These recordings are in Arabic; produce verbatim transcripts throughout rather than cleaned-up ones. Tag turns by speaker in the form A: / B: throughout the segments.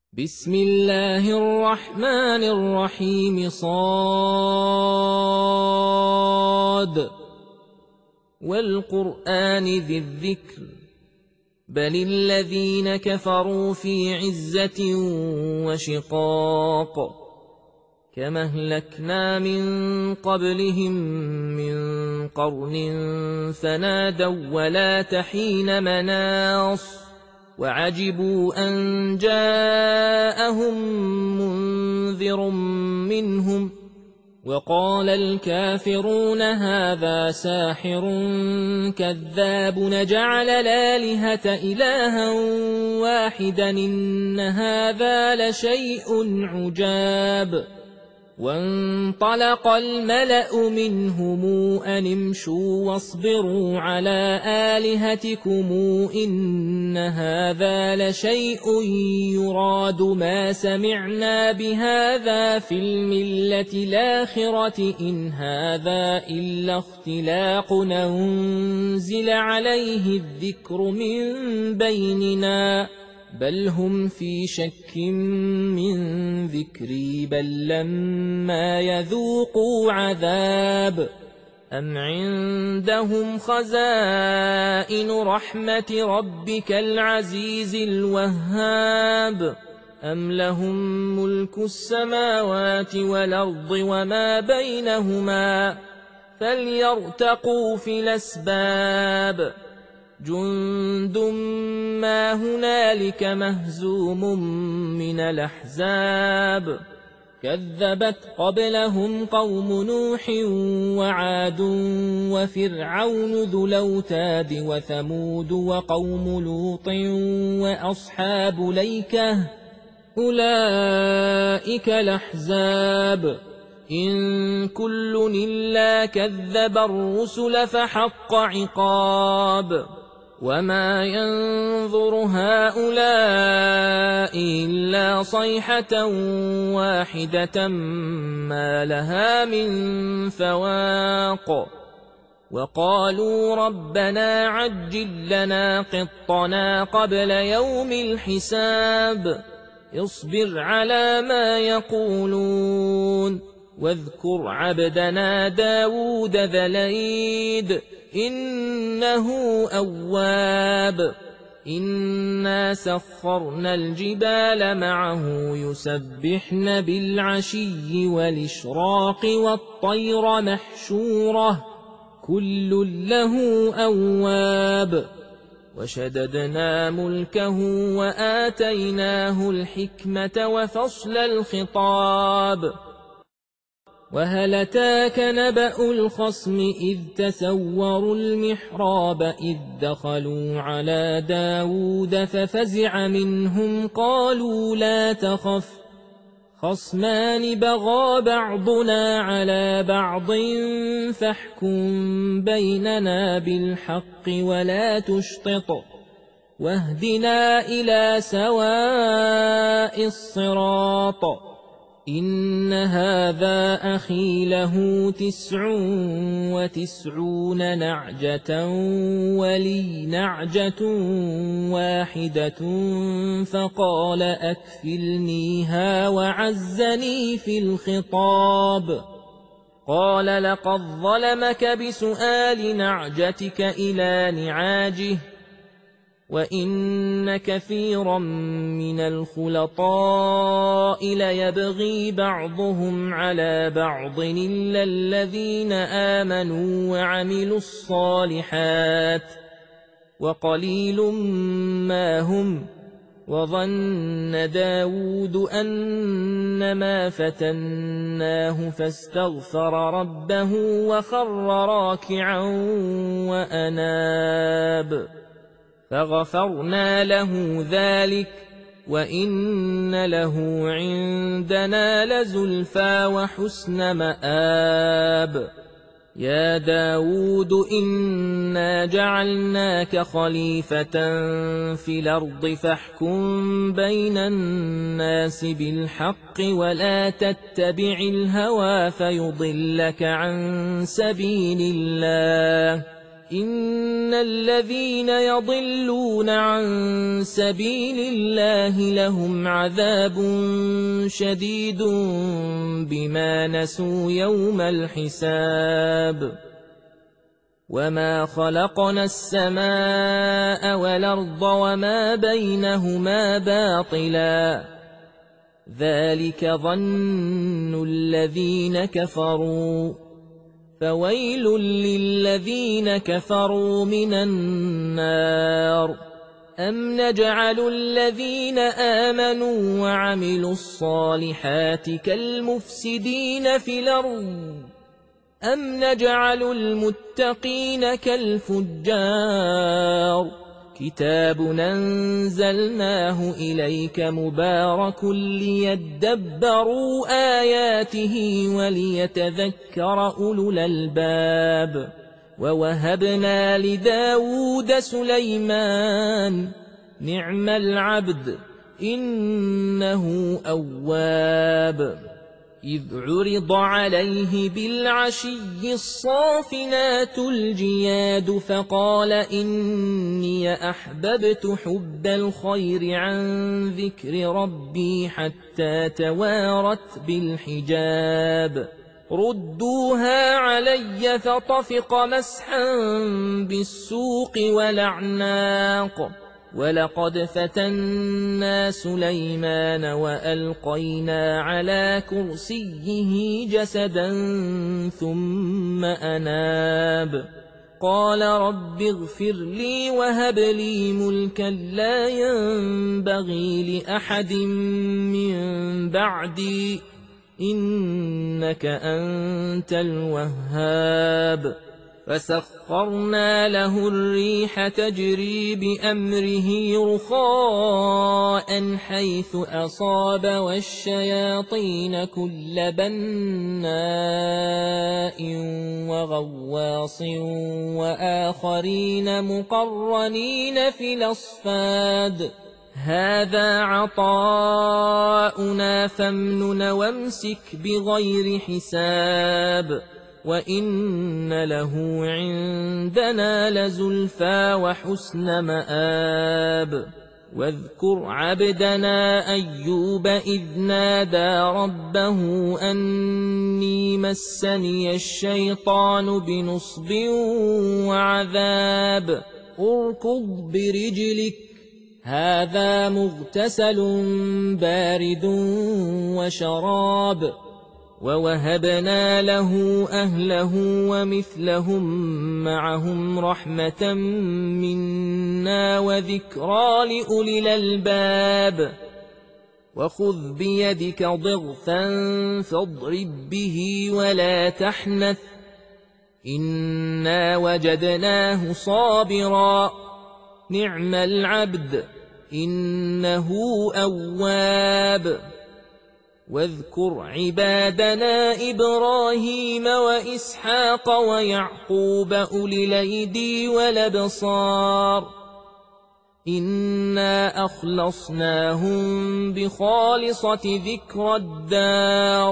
A: بسم الله الرحمن الرحيم صاد والقرآن ذي الذكر بل الذين كفروا في عزة وشقاق كما أهلكنا من قبلهم من قرن فنادوا ولا تحين مناص وعجبوا أن جاءهم منذر منهم وقال الكافرون هذا ساحر كذاب نجعل الآلهة إلها واحدا إن هذا لشيء عجاب وانطلق الملأ منهم أن امشوا واصبروا على آلهتكم إن هذا لشيء يراد ما سمعنا بهذا في الملة الآخرة إن هذا إلا اختلاق أنزل عليه الذكر من بيننا بل هم في شك من ذكري بل لما يذوقوا عذاب أم عندهم خزائن رحمة ربك العزيز الوهاب أم لهم ملك السماوات والأرض وما بينهما فليرتقوا في الأسباب جند ما هنالك مهزوم من الأحزاب كذبت قبلهم قوم نوح وعاد وفرعون ذو الأوتاد وثمود وقوم لوط وأصحاب الأيكة أولئك الأحزاب إن كل إلا كذب الرسل فحق عقاب وما ينظر هؤلاء إلا صيحة واحدة ما لها من فواق وقالوا ربنا عجل لنا قطنا قبل يوم الحساب اصبر على ما يقولون واذكر عبدنا داود ذا الأيد إنه أواب إنا سخرنا الجبال معه يسبحن بالعشي والإشراق والطير محشورة كل له أواب وشددنا ملكه وآتيناه الحكمة وفصل الخطاب وهل أتاك نبأ الخصم إذ تسوروا المحراب إذ دخلوا على داود ففزع منهم قالوا لا تخف خصمان بغى بعضنا على بعض فاحكم بيننا بالحق ولا تشطط واهدنا إلى سواء الصراط إن هذا أخي له تسع وتسعون نعجة ولي نعجة واحدة فقال أكفلنيها وعزني في الخطاب قال لقد ظلمك بسؤال نعجتك إلى نعاجه وإن كثيرا من الخلطاء ليبغي بعضهم على بعض إلا الذين آمنوا وعملوا الصالحات وقليل ما هم وظن داود أنما فتناه فاستغفر ربه وخر راكعا وأناب فغفرنا له ذلك وإن له عندنا لزلفى وحسن مآب يا داود إنا جعلناك خليفة في الأرض فاحكم بين الناس بالحق ولا تتبع الهوى فيضلك عن سبيل الله إن الذين يضلون عن سبيل الله لهم عذاب شديد بما نسوا يوم الحساب وما خلقنا السماء والأرض وما بينهما باطلا ذلك ظن الذين كفروا فويل للذين كفروا من النار أم نجعل الذين آمنوا وعملوا الصالحات كالمفسدين في الأرض أم نجعل المتقين كالفجار كتاب أنزلناه إليك مبارك ليدبروا آياته وليتذكر أولو الألباب ووهبنا لداود سليمان نعم العبد إنه أواب إذ عرض عليه بالعشي الصافنات الجياد فقال إني أحببت حب الخير عن ذكر ربي حتى توارت بالحجاب ردوها علي فطفق مسحا بالسوق والأعناق ولقد فتنا سليمان وألقينا على كرسيه جسدا ثم أناب قال رب اغفر لي وهب لي ملكا لا ينبغي لأحد من بعدي إنك أنت الوهاب فسخرنا له الريح تجري بأمره رخاء حيث أصاب والشياطين كل بناء وغواص وآخرين مقرنين في الأصفاد هذا عطاؤنا فامنن وامسك بغير حساب وإن له عندنا لزلفى وحسن مآب واذكر عبدنا أيوب إذ نادى ربه أني مسني الشيطان بنصب وعذاب اركض برجلك هذا مغتسل بارد وشراب ووهبنا له أهله ومثلهم معهم رحمة منا وذكرى لأولي الألباب وخذ بيدك ضغثا فاضرب به ولا تحنث إنا وجدناه صابرا نعم العبد إنه أواب واذكر عبادنا إبراهيم وإسحاق ويعقوب أولي الأيدي والأبصار إنا أخلصناهم بخالصة ذكر الدار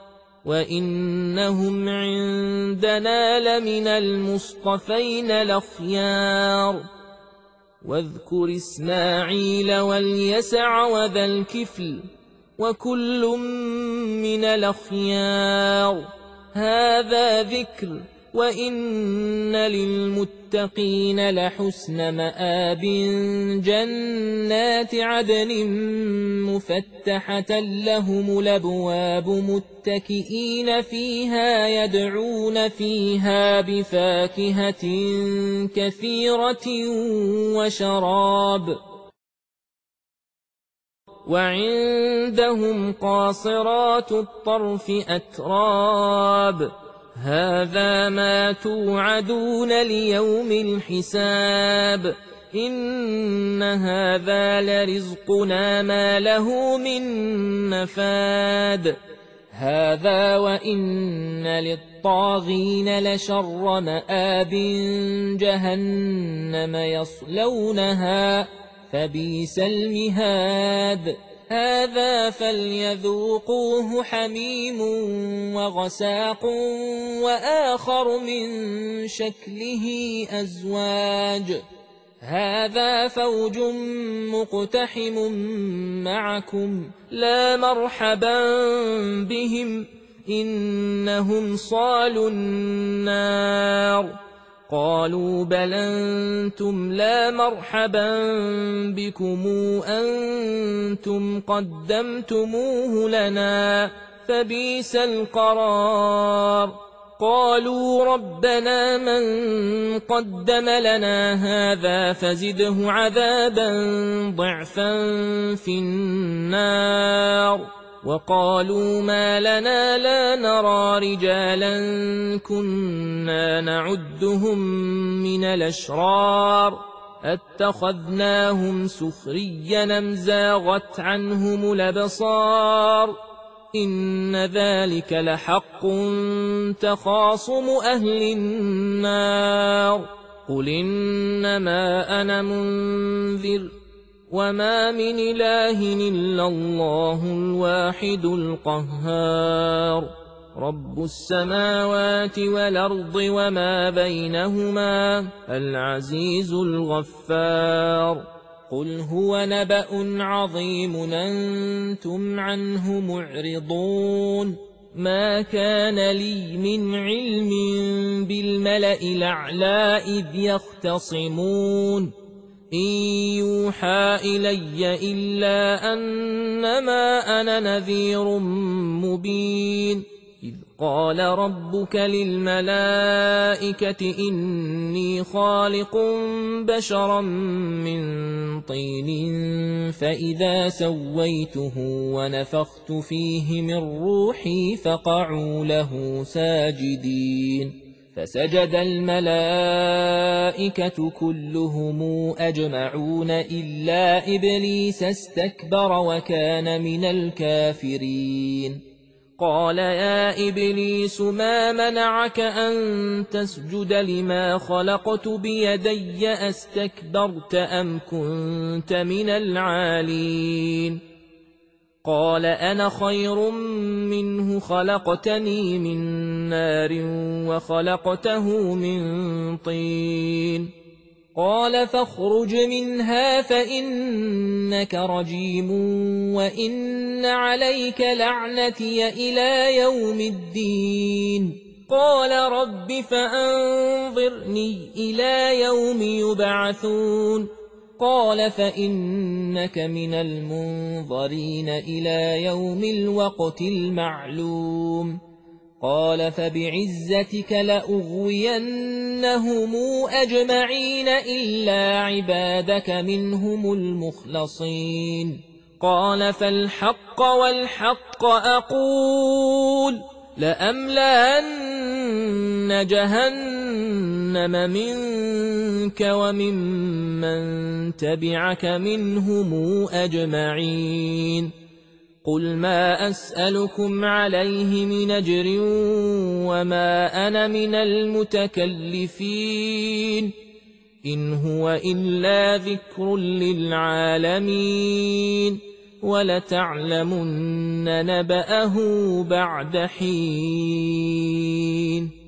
A: وإنهم عندنا لمن المصطفين الأخيار واذكر إسماعيل واليسع وذا الكفل وكل من الأخيار هذا ذكر وإن للمتقين لحسن مآب جنات عدن مفتحة لهم الأبواب متكئين فيها يدعون فيها بفاكهة كثيرة وشراب وعندهم قاصرات الطرف أتراب هذا ما توعدون ليوم الحساب إن هذا لرزقنا ما له من نفاد هذا وإن للطاغين لشر مآب جهنم يصلونها فبئس المهاد هذا فليذوقوه حميم وغساق وآخر من شكله أزواج هذا فوج مقتحم معكم لا مرحبا بهم إنهم صالوا النار قالوا بل أنتم لا مرحبا بكم أنتم قدمتموه لنا فبئس القرار قالوا ربنا من قدم لنا هذا فزده عذابا ضعفا في النار وقالوا ما لنا لا نرى رجالا كنا نعدهم من الأشرار اتخذناهم سخريا أم زاغت عنهم الأبصار إن ذلك لحق تخاصم أهل النار قل إنما أنا منذر وما من إله إلا الله الواحد القهار رب السماوات والأرض وما بينهما العزيز الغفار قل هو نبأ عظيم أنتم عنه معرضون ما كان لي من علم بالملأ الأعلى إذ يختصمون إن يوحى إلي إلا أنما أنا نذير مبين إذ قال ربك للملائكة إني خالق بشرا من طين فإذا سويته ونفخت فيه من روحي فقعوا له ساجدين فسجد الملائكة كلهم أجمعون إلا إبليس استكبر وكان من الكافرين قال يا إبليس ما منعك أن تسجد لما خلقت بيدي أستكبرت أم كنت من العالين قال أنا خير منه خلقتني من نار وخلقته من طين قال فاخرج منها فإنك رجيم وإن عليك لعنتي إلى يوم الدين قال رب فأنظرني إلى يوم يبعثون قال فإنك من المنظرين إلى يوم الوقت المعلوم قال فبعزتك لأغوينهم أجمعين إلا عبادك منهم المخلصين قال فالحق والحق أقول لأملأن جهنم منك وممن تبعك منهم أجمعين قل ما أسألكم عليه من أجر وما أنا من المتكلفين إن هو إلا ذكر للعالمين ولتعلمن نبأه بعد حين